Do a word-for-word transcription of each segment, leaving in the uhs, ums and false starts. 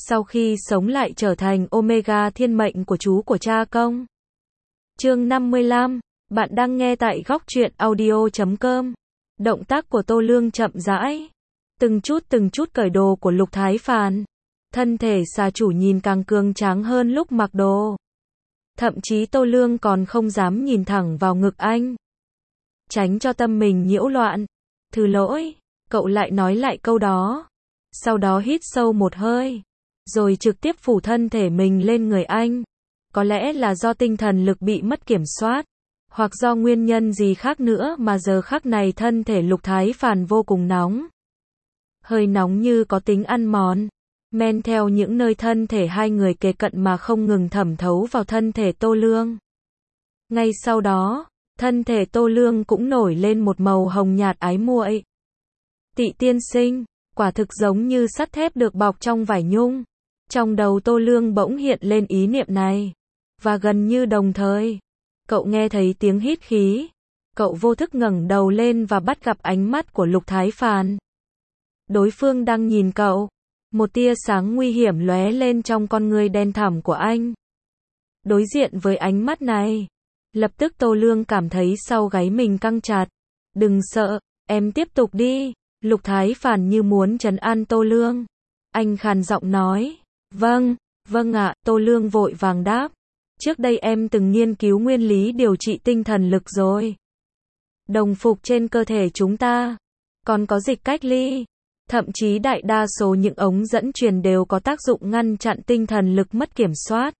sau khi sống lại trở thành Omega thiên mệnh của chú của cha công. Chương năm mươi lăm, bạn đang nghe tại góc truyện audio chấm com. Động tác của Tô Lương chậm rãi, từng chút từng chút cởi đồ của Lục Thái Phàn. Thân thể xà chủ nhìn càng cường tráng hơn lúc mặc đồ. Thậm chí Tô Lương còn không dám nhìn thẳng vào ngực anh, tránh cho tâm mình nhiễu loạn. Thứ lỗi, cậu lại nói lại câu đó. Sau đó hít sâu một hơi, rồi trực tiếp phủ thân thể mình lên người anh. Có lẽ là do tinh thần lực bị mất kiểm soát, hoặc do nguyên nhân gì khác nữa mà giờ khắc này thân thể Lục Thái Phàn vô cùng nóng. Hơi nóng như có tính ăn mòn, men theo những nơi thân thể hai người kề cận mà không ngừng thẩm thấu vào thân thể Tô Lương. Ngay sau đó, thân thể Tô Lương cũng nổi lên một màu hồng nhạt ái muội. Tị tiên sinh, quả thực giống như sắt thép được bọc trong vải nhung. Trong đầu Tô Lương bỗng hiện lên ý niệm này. Và gần như đồng thời, cậu nghe thấy tiếng hít khí. Cậu vô thức ngẩng đầu lên và bắt gặp ánh mắt của Lục Thái Phàn. Đối phương đang nhìn cậu. Một tia sáng nguy hiểm lóe lên trong con ngươi đen thẳm của anh. Đối diện với ánh mắt này, lập tức Tô Lương cảm thấy sau gáy mình căng chặt. Đừng sợ, em tiếp tục đi. Lục Thái Phàn như muốn trấn an Tô Lương. Anh khàn giọng nói. Vâng, vâng ạ, Tô Lương vội vàng đáp. Trước đây em từng nghiên cứu nguyên lý điều trị tinh thần lực rồi. Đồng phục trên cơ thể chúng ta, còn có dịch cách ly. Thậm chí đại đa số những ống dẫn truyền đều có tác dụng ngăn chặn tinh thần lực mất kiểm soát.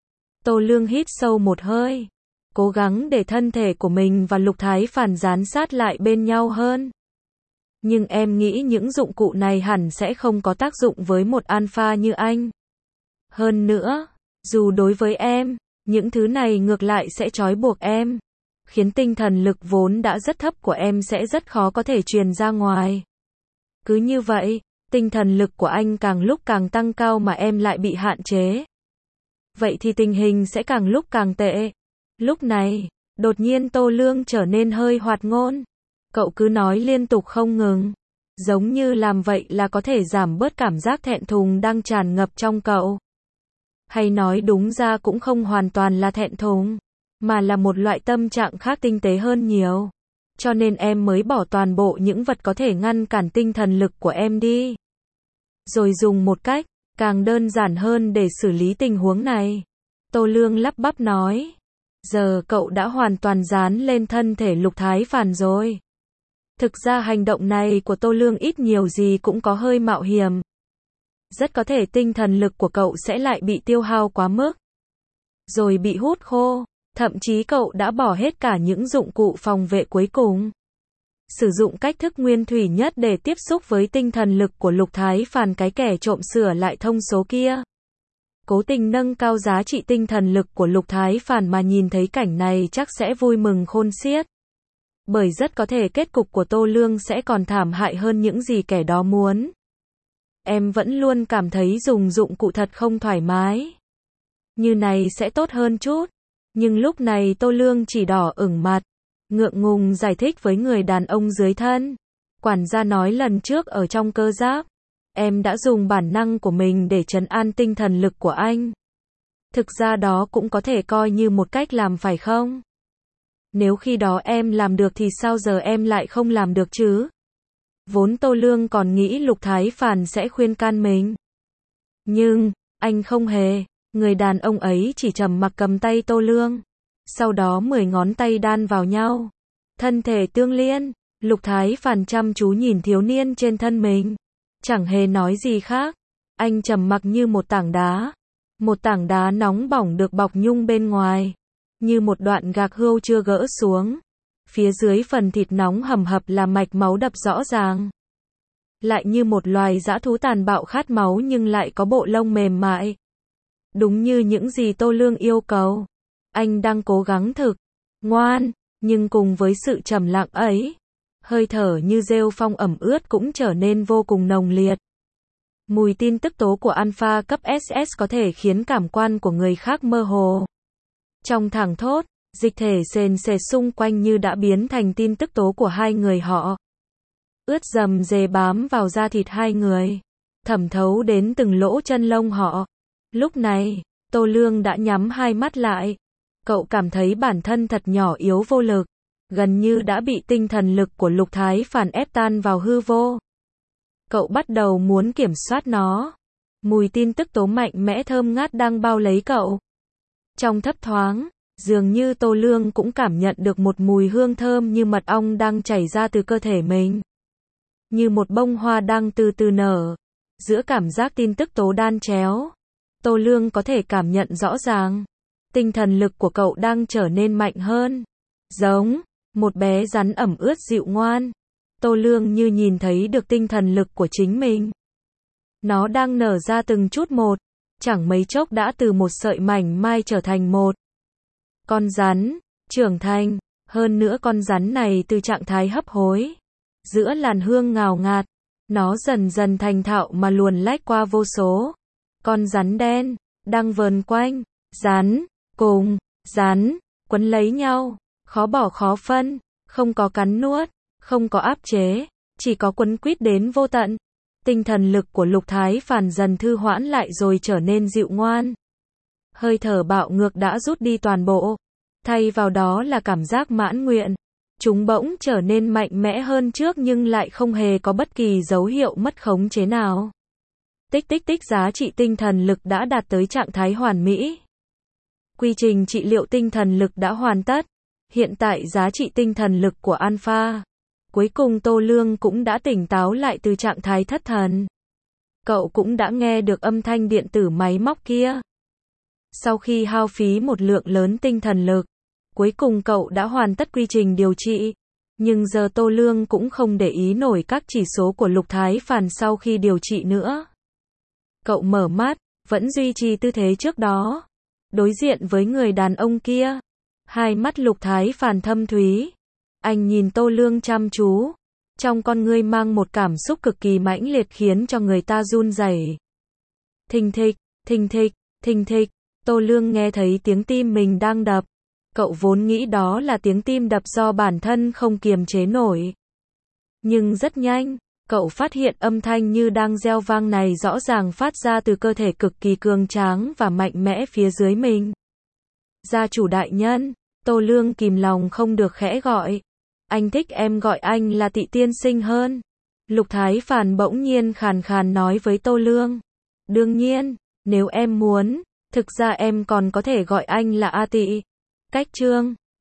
Tô Lương hít sâu một hơi, cố gắng để thân thể của mình và Lục Thái Phàn dán sát lại bên nhau hơn. Nhưng em nghĩ những dụng cụ này hẳn sẽ không có tác dụng với một alpha như anh. Hơn nữa, dù đối với em, những thứ này ngược lại sẽ trói buộc em, khiến tinh thần lực vốn đã rất thấp của em sẽ rất khó có thể truyền ra ngoài. Cứ như vậy, tinh thần lực của anh càng lúc càng tăng cao mà em lại bị hạn chế. Vậy thì tình hình sẽ càng lúc càng tệ. Lúc này, đột nhiên Tô Lương trở nên hơi hoạt ngôn. Cậu cứ nói liên tục không ngừng, giống như làm vậy là có thể giảm bớt cảm giác thẹn thùng đang tràn ngập trong cậu. Hay nói đúng ra cũng không hoàn toàn là thẹn thùng, mà là một loại tâm trạng khác tinh tế hơn nhiều. Cho nên em mới bỏ toàn bộ những vật có thể ngăn cản tinh thần lực của em đi. Rồi dùng một cách càng đơn giản hơn để xử lý tình huống này. Tô Lương lắp bắp nói. Giờ cậu đã hoàn toàn dán lên thân thể Lục Thái Phàn rồi. Thực ra hành động này của Tô Lương ít nhiều gì cũng có hơi mạo hiểm. Rất có thể tinh thần lực của cậu sẽ lại bị tiêu hao quá mức, rồi bị hút khô. Thậm chí cậu đã bỏ hết cả những dụng cụ phòng vệ cuối cùng. Sử dụng cách thức nguyên thủy nhất để tiếp xúc với tinh thần lực của Lục Thái Phàn, cái kẻ trộm sửa lại thông số kia. Cố tình nâng cao giá trị tinh thần lực của Lục Thái Phàn mà nhìn thấy cảnh này chắc sẽ vui mừng khôn xiết. Bởi rất có thể kết cục của Tô Lương sẽ còn thảm hại hơn những gì kẻ đó muốn. Em vẫn luôn cảm thấy dùng dụng cụ thật không thoải mái. Như này sẽ tốt hơn chút. Nhưng lúc này Tô Lương chỉ đỏ ửng mặt, ngượng ngùng giải thích với người đàn ông dưới thân. Quản gia nói lần trước ở trong cơ giáp, em đã dùng bản năng của mình để trấn an tinh thần lực của anh. Thực ra đó cũng có thể coi như một cách làm phải không? Nếu khi đó em làm được thì sao giờ em lại không làm được chứ? Vốn Tô Lương còn nghĩ Lục Thái Phàn sẽ khuyên can mình. Nhưng, anh không hề. Người đàn ông ấy chỉ trầm mặc cầm tay Tô Lương. Sau đó mười ngón tay đan vào nhau. Thân thể tương liên. Lục Thái Phàn chăm chú nhìn thiếu niên trên thân mình. Chẳng hề nói gì khác. Anh trầm mặc như một tảng đá. Một tảng đá nóng bỏng được bọc nhung bên ngoài. Như một đoạn gạc hươu chưa gỡ xuống. Phía dưới phần thịt nóng hầm hập là mạch máu đập rõ ràng. Lại như một loài dã thú tàn bạo khát máu nhưng lại có bộ lông mềm mại. Đúng như những gì Tô Lương yêu cầu. Anh đang cố gắng thực ngoan, nhưng cùng với sự trầm lặng ấy, hơi thở như rêu phong ẩm ướt cũng trở nên vô cùng nồng liệt. Mùi tin tức tố của alpha cấp ét ét có thể khiến cảm quan của người khác mơ hồ. Trong thảng thốt, dịch thể sền sệt xung quanh như đã biến thành tin tức tố của hai người họ. Ướt dầm dề bám vào da thịt hai người. thẩm thấu đến từng lỗ chân lông họ. Lúc này, Tô Lương đã nhắm hai mắt lại. Cậu cảm thấy bản thân thật nhỏ yếu vô lực, gần như đã bị tinh thần lực của Lục Thái Phàn ép tan vào hư vô. Cậu bắt đầu muốn kiểm soát nó. Mùi tin tức tố mạnh mẽ thơm ngát đang bao lấy cậu. Trong thấp thoáng, dường như Tô Lương cũng cảm nhận được một mùi hương thơm như mật ong đang chảy ra từ cơ thể mình. Như một bông hoa đang từ từ nở. Giữa cảm giác tin tức tố đan chéo, Tô Lương có thể cảm nhận rõ ràng. Tinh thần lực của cậu đang trở nên mạnh hơn. Giống một bé rắn ẩm ướt dịu ngoan. Tô Lương như nhìn thấy được tinh thần lực của chính mình. Nó đang nở ra từng chút một. Chẳng mấy chốc đã từ một sợi mảnh mai trở thành một con rắn, trưởng thành. Hơn nữa con rắn này từ trạng thái hấp hối, giữa làn hương ngào ngạt, nó dần dần thành thạo mà luồn lách qua vô số con rắn đen, đang vờn quanh. Rắn, cùng, rắn, quấn lấy nhau, khó bỏ khó phân, không có cắn nuốt, không có áp chế, chỉ có quấn quýt đến vô tận. Tinh thần lực của Lục Thái Phàn dần thư hoãn lại rồi trở nên dịu ngoan. Hơi thở bạo ngược đã rút đi toàn bộ. Thay vào đó là cảm giác mãn nguyện. Chúng bỗng trở nên mạnh mẽ hơn trước nhưng lại không hề có bất kỳ dấu hiệu mất khống chế nào. Tích tích tích giá trị tinh thần lực đã đạt tới trạng thái hoàn mỹ. Quy trình trị liệu tinh thần lực đã hoàn tất. Hiện tại giá trị tinh thần lực của Alpha. Cuối cùng Tô Lương cũng đã tỉnh táo lại từ trạng thái thất thần. Cậu cũng đã nghe được âm thanh điện tử máy móc kia. Sau khi hao phí một lượng lớn tinh thần lực, cuối cùng cậu đã hoàn tất quy trình điều trị. Nhưng giờ Tô Lương cũng không để ý nổi các chỉ số của Lục Thái Phàn sau khi điều trị nữa. Cậu mở mắt, vẫn duy trì tư thế trước đó. Đối diện với người đàn ông kia. Hai mắt Lục Thái Phàn thâm thúy. Anh nhìn Tô Lương chăm chú. Trong con ngươi mang một cảm xúc cực kỳ mãnh liệt khiến cho người ta run rẩy. Thình thịch, thình thịch, thình thịch. Tô Lương nghe thấy tiếng tim mình đang đập. Cậu vốn nghĩ đó là tiếng tim đập do bản thân không kiềm chế nổi. Nhưng rất nhanh, cậu phát hiện âm thanh như đang reo vang này rõ ràng phát ra từ cơ thể cực kỳ cường tráng và mạnh mẽ phía dưới mình. Gia chủ đại nhân, Tô Lương kìm lòng không được khẽ gọi. Anh thích em gọi anh là Tị tiên sinh hơn. Lục Thái Phàn bỗng nhiên khàn khàn nói với Tô Lương. Đương nhiên, nếu em muốn, thực ra em còn có thể gọi anh là A Tị. Cách chương